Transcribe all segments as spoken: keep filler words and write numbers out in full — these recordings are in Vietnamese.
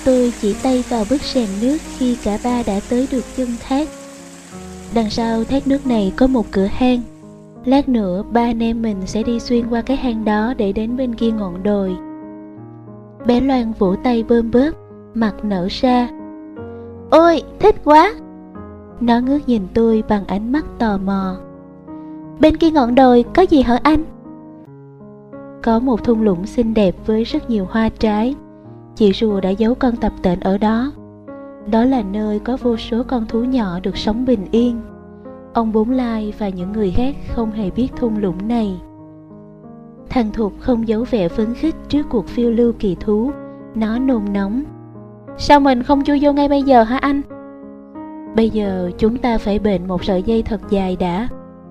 Tôi chỉ tay vào bức rèm nước khi cả ba đã tới được chân thác. Đằng sau thác nước này có một cửa hang. Lát nữa ba anh em mình sẽ đi xuyên qua cái hang đó để đến bên kia ngọn đồi. Bé Loan vỗ tay bơm bớp, mặt nở ra. Ôi, thích quá! Nó ngước nhìn tôi bằng ánh mắt tò mò. Bên kia ngọn đồi có gì hả anh? Có một thung lũng xinh đẹp với rất nhiều hoa trái. Chị rùa đã giấu con tập tễnh ở đó. Đó là nơi có vô số con thú nhỏ được sống bình yên. Ông Bốn Lai và những người khác không hề biết thung lũng này. Thằng Thục không giấu vẻ phấn khích trước cuộc phiêu lưu kỳ thú. Nó nôn nóng. Sao mình không chui vô ngay bây giờ hả anh? Bây giờ chúng ta phải bện một sợi dây thật dài đã.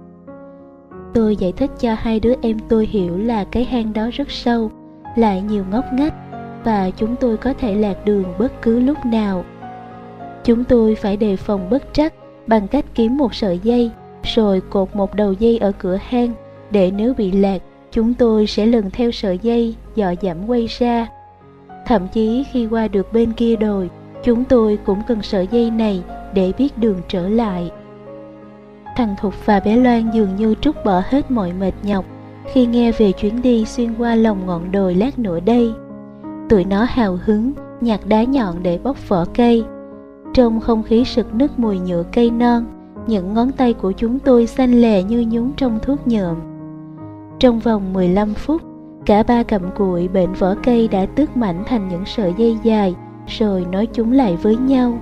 Tôi giải thích cho hai đứa em tôi hiểu là cái hang đó rất sâu, lại nhiều ngóc ngách, và chúng tôi có thể lạc đường bất cứ lúc nào. Chúng tôi phải đề phòng bất trắc bằng cách kiếm một sợi dây, rồi cột một đầu dây ở cửa hang, để nếu bị lạc, chúng tôi sẽ lần theo sợi dây, dọ dẫm quay ra. Thậm chí khi qua được bên kia đồi, chúng tôi cũng cần sợi dây này để biết đường trở lại. Thằng Thục và bé Loan dường như trút bỏ hết mọi mệt nhọc khi nghe về chuyến đi xuyên qua lòng ngọn đồi lát nữa đây. Tụi nó hào hứng nhặt đá nhọn để bóc vỏ cây. Trong không khí sực nức mùi nhựa cây non, những ngón tay của chúng tôi xanh lè như nhúng trong thuốc nhuộm. Trong vòng mười lăm phút, cả ba cặm cụi bện vỏ cây đã tước mảnh thành những sợi dây dài, rồi nối chúng lại với nhau.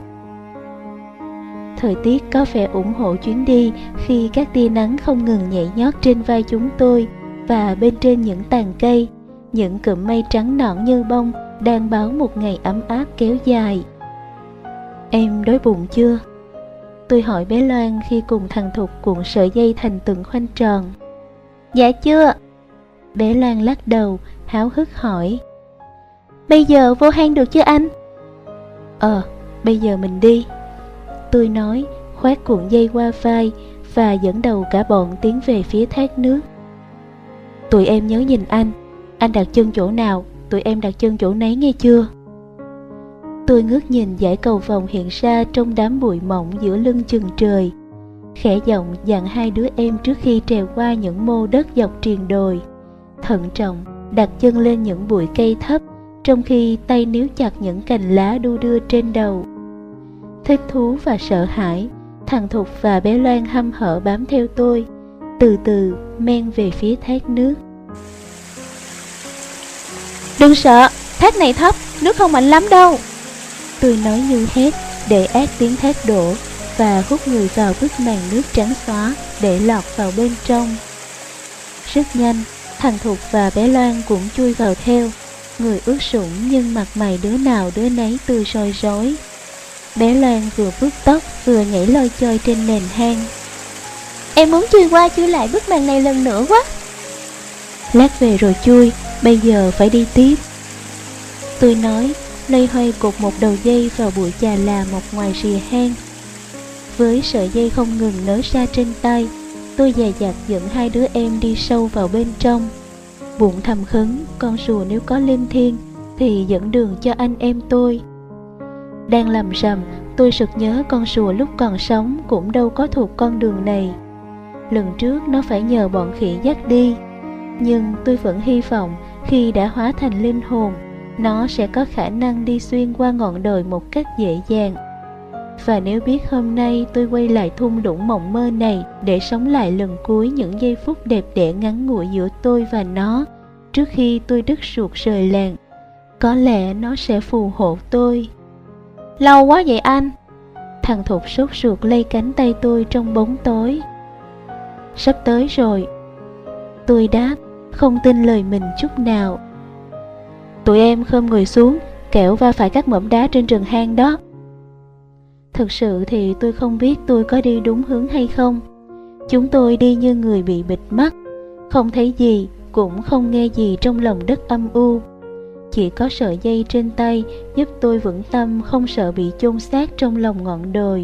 Thời tiết có vẻ ủng hộ chuyến đi khi các tia nắng không ngừng nhảy nhót trên vai chúng tôi, và bên trên những tàn cây, những cụm mây trắng nõn như bông đang báo một ngày ấm áp kéo dài. Em đói bụng chưa? Tôi hỏi bé Loan khi cùng thằng Thục cuộn sợi dây thành từng khoanh tròn. Dạ chưa. Bé Loan lắc đầu, háo hức hỏi. Bây giờ vô hang được chưa anh? Ờ, bây giờ mình đi. Tôi nói, khoác cuộn dây qua vai và dẫn đầu cả bọn tiến về phía thác nước. Tụi em nhớ nhìn anh, anh đặt chân chỗ nào, tụi em đặt chân chỗ nấy nghe chưa? Tôi ngước nhìn dải cầu vồng hiện ra trong đám bụi mỏng giữa lưng chừng trời, khẽ giọng dặn hai đứa em trước khi trèo qua những mô đất dọc triền đồi. Thận trọng đặt chân lên những bụi cây thấp, trong khi tay níu chặt những cành lá đu đưa trên đầu. Thích thú và sợ hãi, thằng Thục và bé Loan hăm hở bám theo tôi, từ từ men về phía thác nước. Đừng sợ, thác này thấp, nước không mạnh lắm đâu. Tôi nói như hét để át tiếng thác đổ, và hút người vào bức màn nước trắng xóa để lọt vào bên trong. Rất nhanh, thằng Thục và bé Loan cũng chui vào theo, người ướt sũng nhưng mặt mày đứa nào đứa nấy tươi soi rói. Bé Loan vừa vuốt tóc vừa nhảy lôi chơi trên nền hang. Em muốn chui qua chui lại bức màn này lần nữa quá. Lát về rồi chui, bây giờ phải đi tiếp. Tôi nói, loay hoay cột một đầu dây vào bụi chà là mọc ngoài rìa hang. Với sợi dây không ngừng nới ra trên tay, tôi dè dặt dẫn hai đứa em đi sâu vào bên trong. Bụng thầm khấn, con rùa nếu có linh thiêng thì dẫn đường cho anh em tôi. Đang lầm rầm, tôi sực nhớ con rùa lúc còn sống cũng đâu có thuộc con đường này. Lần trước nó phải nhờ bọn khỉ dắt đi, nhưng tôi vẫn hy vọng khi đã hóa thành linh hồn, nó sẽ có khả năng đi xuyên qua ngọn đồi một cách dễ dàng. Và nếu biết hôm nay tôi quay lại thung lũng mộng mơ này để sống lại lần cuối những giây phút đẹp đẽ ngắn ngủi giữa tôi và nó, trước khi tôi đứt ruột rời làng, có lẽ nó sẽ phù hộ tôi. Lâu quá vậy anh? Thằng Thục sốt ruột lay cánh tay tôi trong bóng tối. Sắp tới rồi, tôi đáp, không tin lời mình chút nào. Tụi em khom người xuống, kẻo va phải các mỏm đá trên rừng hang đó. Thực sự thì tôi không biết tôi có đi đúng hướng hay không. Chúng tôi đi như người bị bịt mắt, không thấy gì, cũng không nghe gì trong lòng đất âm u. Chỉ có sợi dây trên tay giúp tôi vững tâm không sợ bị chôn xác trong lòng ngọn đồi.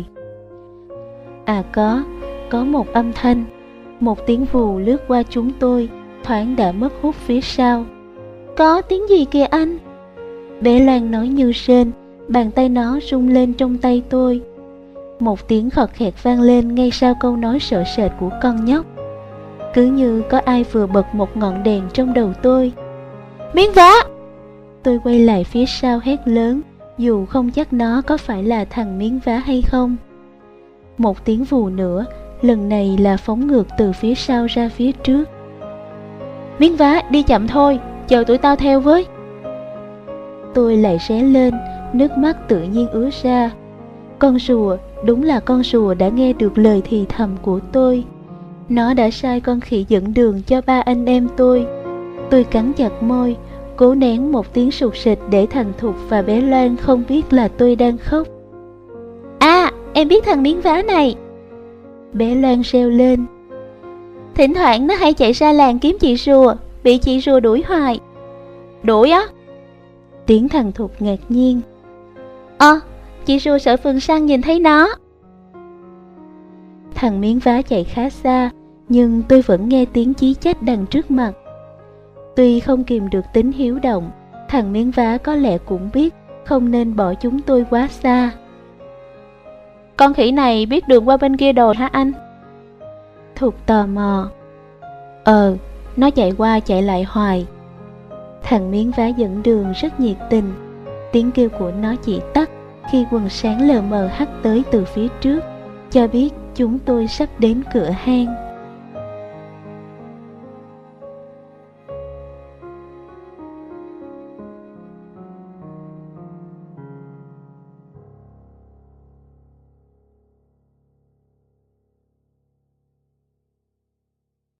À có, có một âm thanh, một tiếng vù lướt qua chúng tôi, thoáng đã mất hút phía sau. Có tiếng gì kìa anh? Bé Loan nói như rên, Bàn tay nó rung lên trong tay tôi. Một tiếng khọt khẹt vang lên ngay sau câu nói sợ sệt của con nhóc. Cứ như có ai vừa bật một ngọn đèn trong đầu tôi. Miếng vá! Tôi quay lại phía sau hét lớn, dù không chắc nó có phải là thằng miếng vá hay không. Một tiếng vù nữa, lần này là phóng ngược từ phía sau ra phía trước. Miếng vá, đi chậm thôi, chờ tụi tao theo với. Tôi lại ré lên, nước mắt tự nhiên ứa ra. Con rùa, đúng là con rùa đã nghe được lời thì thầm của tôi. Nó đã sai con khỉ dẫn đường cho ba anh em tôi. Tôi cắn chặt môi, cố nén một tiếng sụt sịt để thằng Thục và bé Loan không biết là tôi đang khóc. À, em biết thằng miếng vá này. Bé Loan reo lên. Thỉnh thoảng nó hay chạy ra làng kiếm chị rùa, bị chị rùa đuổi hoài. Đuổi á? Tiếng thằng Thục ngạc nhiên. Ờ, à, chị rùa sợ Phường Săn nhìn thấy nó. Thằng miếng vá chạy khá xa, nhưng tôi vẫn nghe tiếng chí chách đằng trước mặt. Tuy không kìm được tính hiếu động, thằng miếng vá có lẽ cũng biết không nên bỏ chúng tôi quá xa. Con khỉ này biết đường qua bên kia đồi hả anh? Thục tò mò. Ờ, nó chạy qua chạy lại hoài. Thằng miếng vá dẫn đường rất nhiệt tình. Tiếng kêu của nó chỉ tắt khi quần sáng lờ mờ hắt tới từ phía trước, cho biết chúng tôi sắp đến cửa hang.